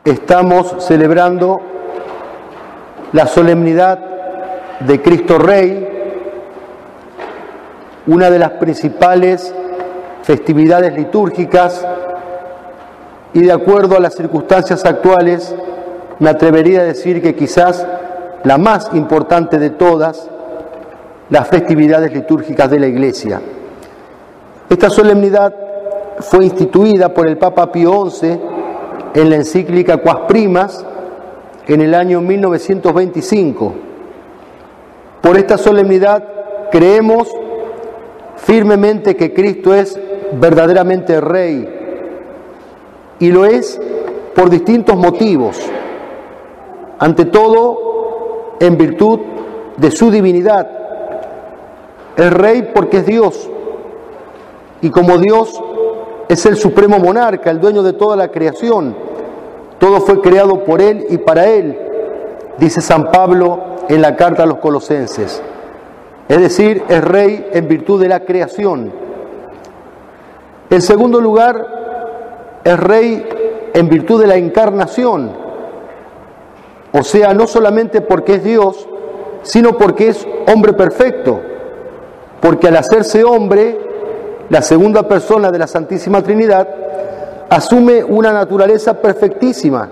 estamos celebrando la solemnidad de Cristo Rey, una de las principales festividades litúrgicas, y de acuerdo a las circunstancias actuales, me atrevería a decir que quizás la más importante de todas las festividades litúrgicas de la Iglesia. Esta solemnidad fue instituida por el Papa Pío XI en la encíclica Quas Primas en el año 1925. Por esta solemnidad creemos firmemente que Cristo es verdaderamente Rey, y lo es por distintos motivos. Ante todo, en virtud de su divinidad. Es Rey porque es Dios, y como Dios es el supremo monarca, el dueño de toda la creación. Todo fue creado por Él y para Él, dice San Pablo en la carta a los Colosenses. Es decir, es Rey en virtud de la creación. En segundo lugar, es Rey en virtud de la encarnación. O sea, no solamente porque es Dios, sino porque es hombre perfecto. Porque al hacerse hombre, la segunda persona de la Santísima Trinidad asume una naturaleza perfectísima,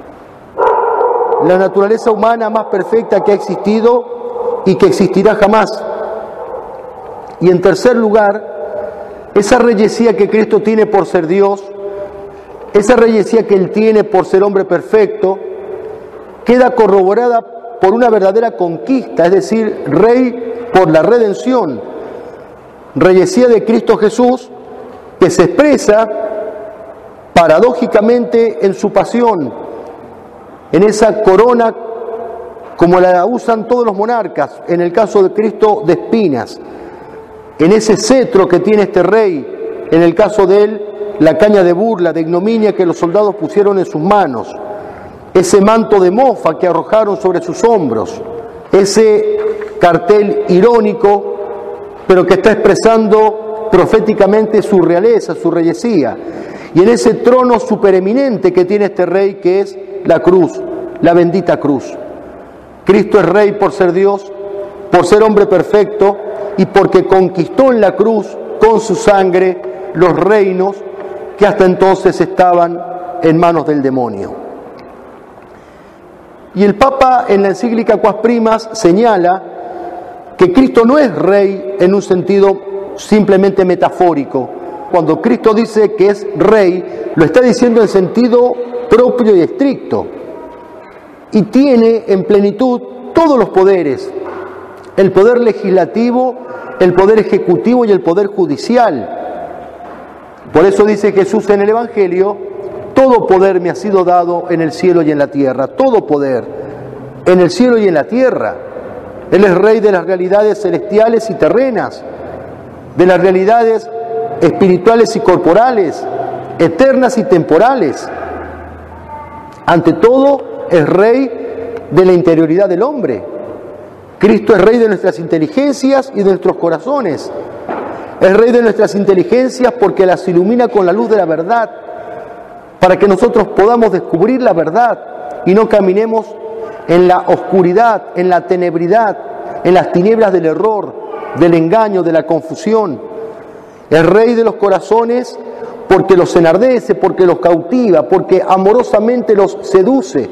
la naturaleza humana más perfecta que ha existido y que existirá jamás. Y en tercer lugar, esa reyesía que Cristo tiene por ser Dios, esa reyesía que Él tiene por ser hombre perfecto, queda corroborada por una verdadera conquista, es decir, Rey por la redención, reyesía de Cristo Jesús, que se expresa paradójicamente en su pasión, en esa corona como la usan todos los monarcas, en el caso de Cristo de espinas, en ese cetro que tiene este Rey, en el caso de Él, la caña de burla, de ignominia que los soldados pusieron en sus manos, ese manto de mofa que arrojaron sobre sus hombros, ese cartel irónico, pero que está expresando proféticamente su realeza, su reyesía, y en ese trono supereminente que tiene este Rey, que es la cruz, la bendita cruz. Cristo es Rey por ser Dios, por ser hombre perfecto, y porque conquistó en la cruz, con su sangre, los reinos que hasta entonces estaban en manos del demonio. Y el Papa en la encíclica Quas Primas señala que Cristo no es Rey en un sentido simplemente metafórico. Cuando Cristo dice que es Rey, lo está diciendo en sentido propio y estricto. Y tiene en plenitud todos los poderes: el poder legislativo, el poder ejecutivo y el poder judicial. Por eso dice Jesús en el Evangelio: todo poder me ha sido dado en el cielo y en la tierra. Todo poder en el cielo y en la tierra. Él es Rey de las realidades celestiales y terrenas, de las realidades espirituales y corporales, eternas y temporales. Ante todo, es Rey de la interioridad del hombre. Cristo es Rey de nuestras inteligencias y de nuestros corazones. Es Rey de nuestras inteligencias porque las ilumina con la luz de la verdad, para que nosotros podamos descubrir la verdad y no caminemos en la oscuridad, en la tenebridad, en las tinieblas del error, del engaño, de la confusión. Es Rey de los corazones porque los enardece, porque los cautiva, porque amorosamente los seduce.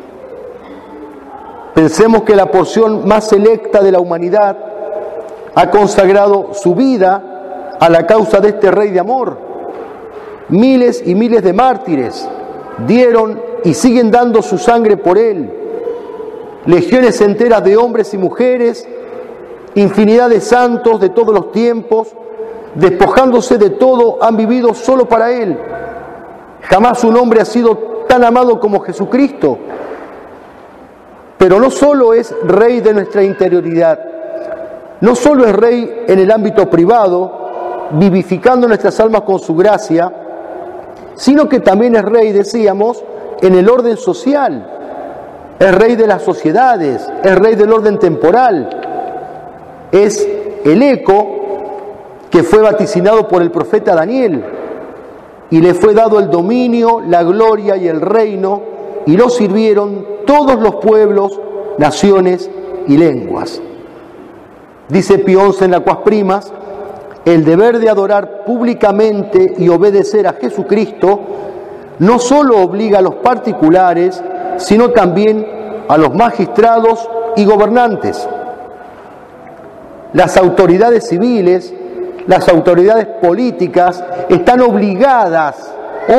Pensemos que la porción más selecta de la humanidad ha consagrado su vida a la causa de este Rey de amor. Miles y miles de mártires dieron y siguen dando su sangre por Él. Legiones enteras de hombres y mujeres, infinidad de santos de todos los tiempos, despojándose de todo, han vivido solo para Él. Jamás un hombre ha sido tan amado como Jesucristo. Pero no solo es Rey de nuestra interioridad, no solo es Rey en el ámbito privado, vivificando nuestras almas con su gracia, sino que también es Rey, decíamos, en el orden social. Es Rey de las sociedades, es Rey del orden temporal. Es el eco que fue vaticinado por el profeta Daniel, y le fue dado el dominio, la gloria y el reino y lo sirvieron todos los pueblos, naciones y lenguas. Dice Pío XI en la Quas Primas: el deber de adorar públicamente y obedecer a Jesucristo no solo obliga a los particulares, sino también a los magistrados y gobernantes. Las autoridades civiles, las autoridades políticas están obligadas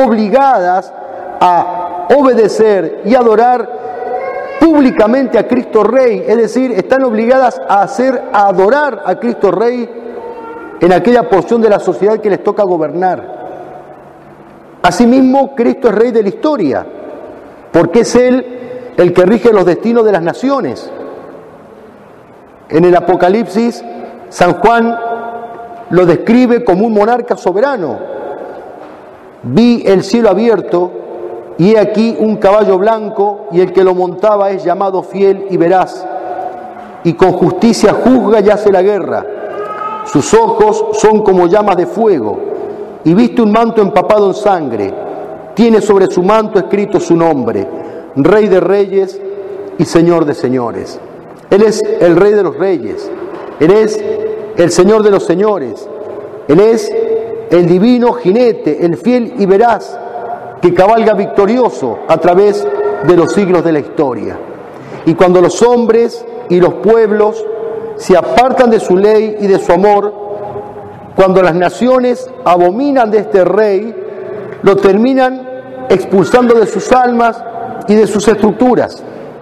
a obedecer y adorar públicamente a Cristo Rey, es decir, están obligadas a adorar a Cristo Rey en aquella porción de la sociedad que les toca gobernar. Asimismo, Cristo es Rey de la historia, porque es Él el que rige los destinos de las naciones. En el Apocalipsis, San Juan lo describe como un monarca soberano. Vi el cielo abierto, y he aquí un caballo blanco, y el que lo montaba es llamado Fiel y Veraz, y con justicia juzga y hace la guerra. Sus ojos son como llamas de fuego, y viste un manto empapado en sangre. Tiene sobre su manto escrito su nombre: Rey de Reyes y Señor de Señores. Él es el Rey de los Reyes, Él es el Señor de los Señores, Él es el divino jinete, el fiel y veraz, que cabalga victorioso a través de los siglos de la historia. Y cuando los hombres y los pueblos se apartan de su ley y de su amor, cuando las naciones abominan de este Rey, lo terminan expulsando de sus almas y de sus estructuras.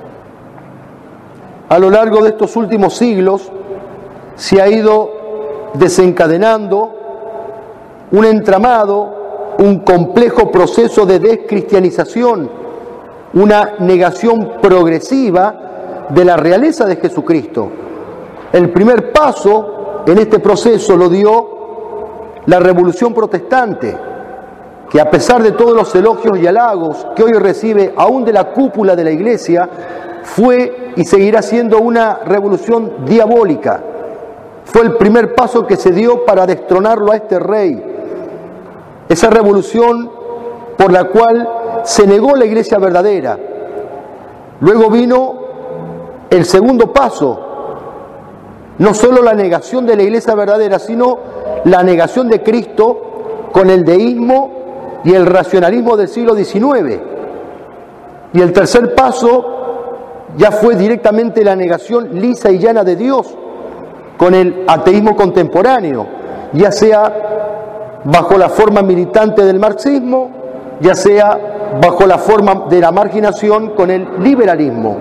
A lo largo de estos últimos siglos se ha ido desencadenando un entramado, un complejo proceso de descristianización, una negación progresiva de la realeza de Jesucristo. El primer paso en este proceso lo dio la Revolución Protestante, que a pesar de todos los elogios y halagos que hoy recibe aún de la cúpula de la Iglesia, fue y seguirá siendo una revolución diabólica. Fue el primer paso que se dio para destronarlo a este Rey. Esa revolución por la cual se negó la Iglesia verdadera. Luego vino el segundo paso, no solo la negación de la Iglesia verdadera, sino la negación de Cristo con el deísmo y el racionalismo del siglo XIX. Y el tercer paso ya fue directamente la negación lisa y llana de Dios con el ateísmo contemporáneo, ya sea bajo la forma militante del marxismo, ya sea bajo la forma de la marginación con el liberalismo.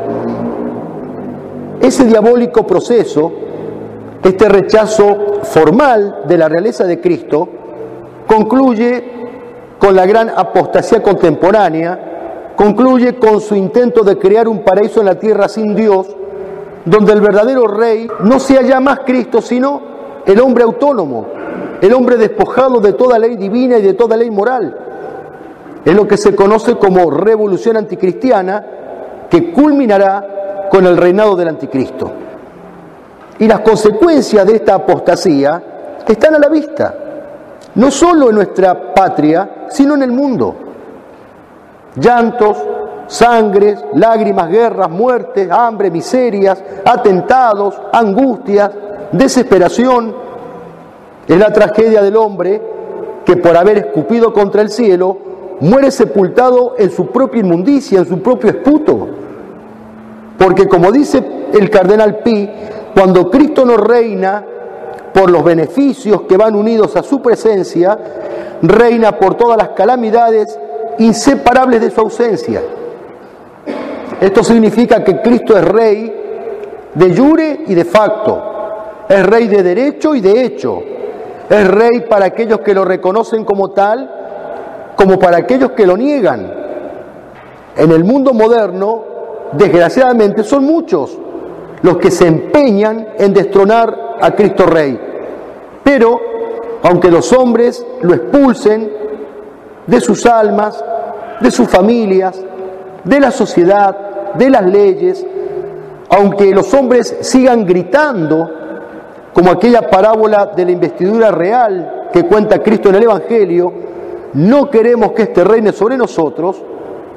Ese diabólico proceso, este rechazo formal de la realeza de Cristo, concluye con la gran apostasía contemporánea, concluye con su intento de crear un paraíso en la tierra sin Dios, donde el verdadero Rey no sea ya más Cristo, sino el hombre autónomo, el hombre despojado de toda ley divina y de toda ley moral. Es lo que se conoce como revolución anticristiana, que culminará con el reinado del anticristo. Y las consecuencias de esta apostasía están a la vista, no solo en nuestra patria, sino en el mundo. Llantos, sangres, lágrimas, guerras, muertes, hambre, miserias, atentados, angustias, desesperación. Es la tragedia del hombre que por haber escupido contra el cielo muere sepultado en su propia inmundicia, en su propio esputo. Porque como dice el cardenal Pi, cuando Cristo no reina por los beneficios que van unidos a su presencia, reina por todas las calamidades inseparables de su ausencia. Esto significa que Cristo es Rey de jure y de facto, es Rey de derecho y de hecho, es Rey para aquellos que lo reconocen como tal, como para aquellos que lo niegan. En el mundo moderno, desgraciadamente, son muchos los que se empeñan en destronar a Cristo Rey. Pero, aunque los hombres lo expulsen de sus almas, de sus familias, de la sociedad, de las leyes, aunque los hombres sigan gritando, como aquella parábola de la investidura real que cuenta Cristo en el Evangelio, no queremos que este reine sobre nosotros,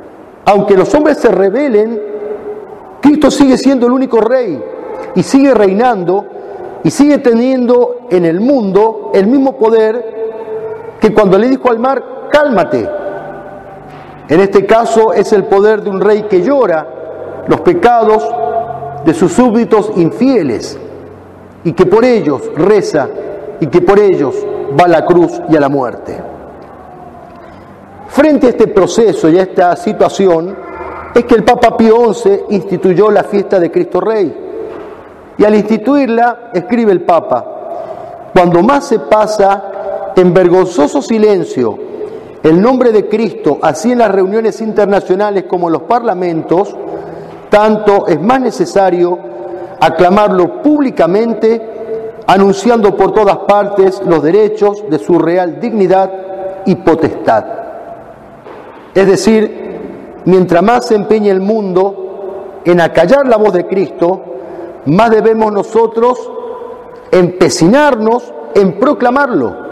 aunque los hombres se rebelen, Cristo sigue siendo el único rey y sigue reinando y sigue teniendo en el mundo el mismo poder que cuando le dijo al mar, cálmate. En este caso es el poder de un rey que llora los pecados de sus súbditos infieles y que por ellos reza y que por ellos va a la cruz y a la muerte. Frente a este proceso y a esta situación es que el Papa Pío XI instituyó la fiesta de Cristo Rey. Y al instituirla, escribe el Papa, cuando más se pasa en vergonzoso silencio el nombre de Cristo, así en las reuniones internacionales como en los parlamentos, tanto es más necesario aclamarlo públicamente, anunciando por todas partes los derechos de su real dignidad y potestad. Es decir, mientras más se empeñe el mundo en acallar la voz de Cristo, más debemos nosotros empecinarnos en proclamarlo.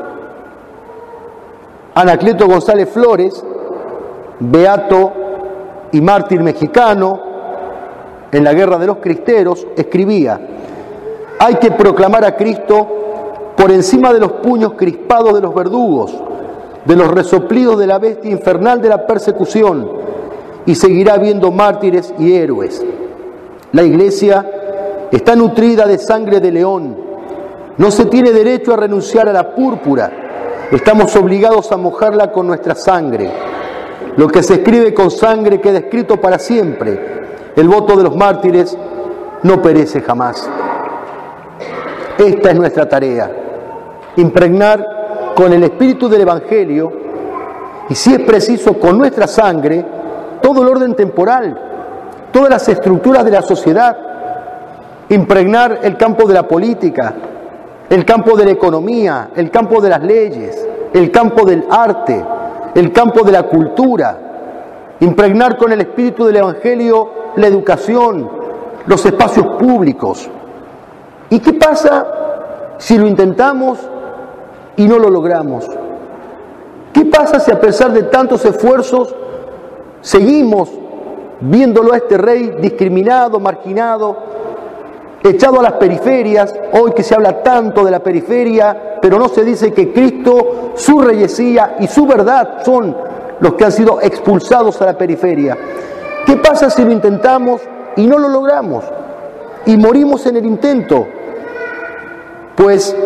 Anacleto González Flores, beato y mártir mexicano en la Guerra de los Cristeros, escribía: hay que proclamar a Cristo por encima de los puños crispados de los verdugos, de los resoplidos de la bestia infernal de la persecución, y seguirá habiendo mártires y héroes. La Iglesia está nutrida de sangre de león. No se tiene derecho a renunciar a la púrpura. Estamos obligados a mojarla con nuestra sangre. Lo que se escribe con sangre queda escrito para siempre. El voto de los mártires no perece jamás. Esta es nuestra tarea: impregnar con el espíritu del Evangelio y, si es preciso, con nuestra sangre, todo el orden temporal, todas las estructuras de la sociedad, impregnar el campo de la política, el campo de la economía, el campo de las leyes, el campo del arte, el campo de la cultura, impregnar con el espíritu del Evangelio la educación, los espacios públicos. ¿Y qué pasa si lo intentamos y no lo logramos? ¿Qué pasa si a pesar de tantos esfuerzos seguimos viéndolo a este rey discriminado, marginado, echado a las periferias? Hoy que se habla tanto de la periferia, pero no se dice que Cristo, su reyesía y su verdad son los que han sido expulsados a la periferia. ¿Qué pasa si lo intentamos y no lo logramos? Y morimos en el intento. Pues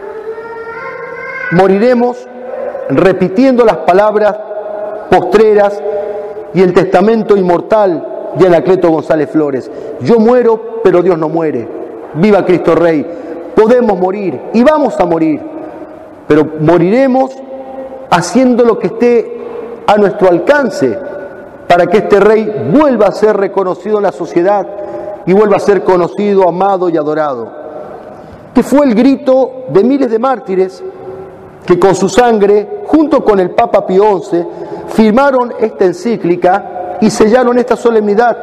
moriremos repitiendo las palabras postreras y el testamento inmortal de Anacleto González Flores: yo muero, pero Dios no muere. Viva Cristo Rey. Podemos morir y vamos a morir, pero moriremos haciendo lo que esté a nuestro alcance para que este Rey vuelva a ser reconocido en la sociedad y vuelva a ser conocido, amado y adorado. Que fue el grito de miles de mártires que con su sangre, junto con el Papa Pío XI, firmaron esta encíclica y sellaron esta solemnidad.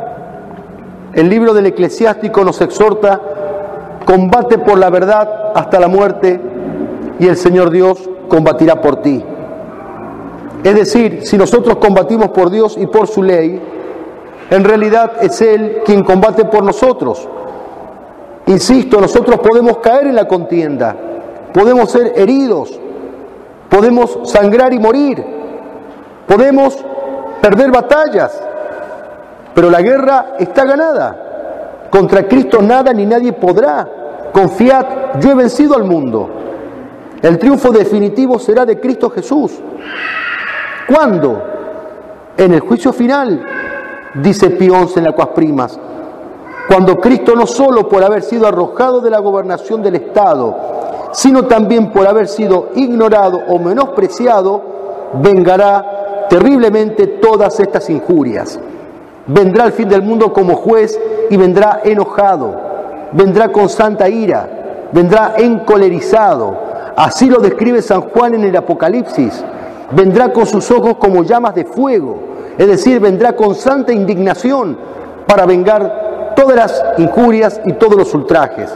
El libro del Eclesiástico nos exhorta: combate por la verdad hasta la muerte y el Señor Dios combatirá por ti. Es decir, si nosotros combatimos por Dios y por su ley, en realidad es Él quien combate por nosotros. Insisto, nosotros podemos caer en la contienda, podemos ser heridos, podemos sangrar y morir, podemos perder batallas, pero la guerra está ganada. Contra Cristo nada ni nadie podrá. Confiad, yo he vencido al mundo. El triunfo definitivo será de Cristo Jesús. ¿Cuándo? En el juicio final, dice Pío XI en la Quas Primas, cuando Cristo, no solo por haber sido arrojado de la gobernación del Estado, sino también por haber sido ignorado o menospreciado, vengará terriblemente todas estas injurias. Vendrá al fin del mundo como juez y vendrá enojado, vendrá con santa ira, vendrá encolerizado. Así lo describe San Juan en el Apocalipsis. Vendrá con sus ojos como llamas de fuego, es decir, vendrá con santa indignación para vengar todas las injurias y todos los ultrajes.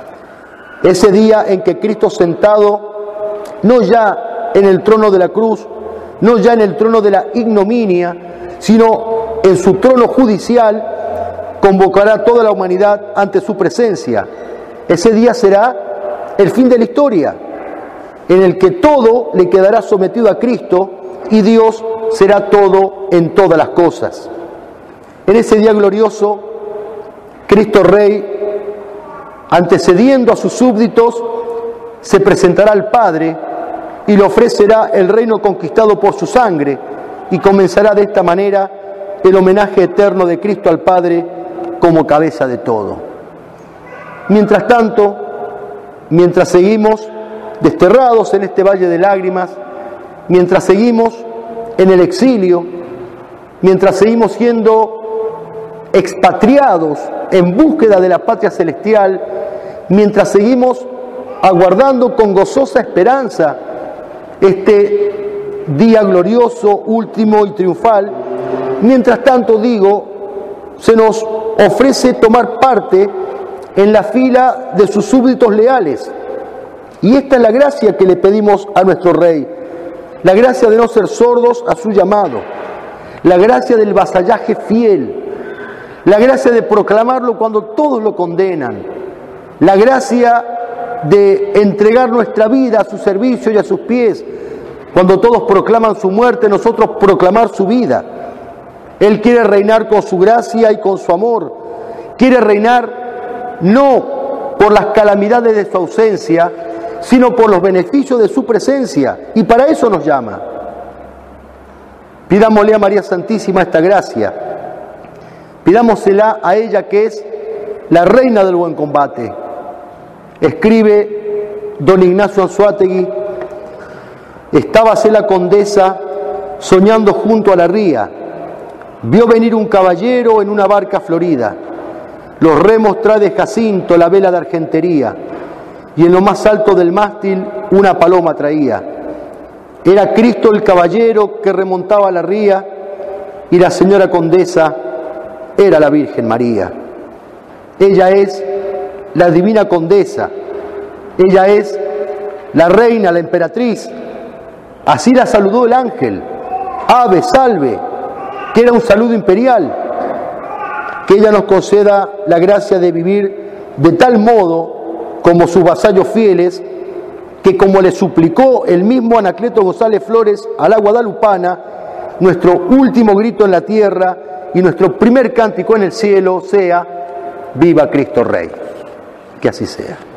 Ese día en que Cristo sentado, no ya en el trono de la cruz, no ya en el trono de la ignominia, sino en su trono judicial, convocará a toda la humanidad ante su presencia. Ese día será el fin de la historia, en el que todo le quedará sometido a Cristo y Dios será todo en todas las cosas. En ese día glorioso, Cristo Rey, antecediendo a sus súbditos, se presentará al Padre y le ofrecerá el reino conquistado por su sangre, y comenzará de esta manera el homenaje eterno de Cristo al Padre como cabeza de todo. Mientras tanto, mientras seguimos desterrados en este valle de lágrimas, mientras seguimos en el exilio, mientras seguimos siendo expatriados en búsqueda de la patria celestial, mientras seguimos aguardando con gozosa esperanza este día glorioso, último y triunfal, mientras tanto, se nos ofrece tomar parte en la fila de sus súbditos leales. Y esta es la gracia que le pedimos a nuestro Rey, la gracia de no ser sordos a su llamado, la gracia del vasallaje fiel, la gracia de proclamarlo cuando todos lo condenan, la gracia de entregar nuestra vida a su servicio y a sus pies. Cuando todos proclaman su muerte, nosotros proclamar su vida. Él quiere reinar con su gracia y con su amor. Quiere reinar no por las calamidades de su ausencia, sino por los beneficios de su presencia. Y para eso nos llama. Pidámosle a María Santísima esta gracia. Pidámosela a ella, que es la reina del buen combate. Escribe don Ignacio Anzoátegui: estábase la condesa soñando junto a la ría, vio venir un caballero en una barca florida, los remos trae de jacinto, la vela de argentería, y en lo más alto del mástil una paloma traía. Era Cristo el caballero que remontaba la ría, y la señora condesa era la Virgen María. Ella es la divina condesa, ella es la reina, la emperatriz. Así la saludó el ángel: ave, salve, que era un saludo imperial. Que ella nos conceda la gracia de vivir de tal modo como sus vasallos fieles, que como le suplicó el mismo Anacleto González Flores a la guadalupana, nuestro último grito en la tierra y nuestro primer cántico en el cielo sea: viva Cristo Rey. Que así sea.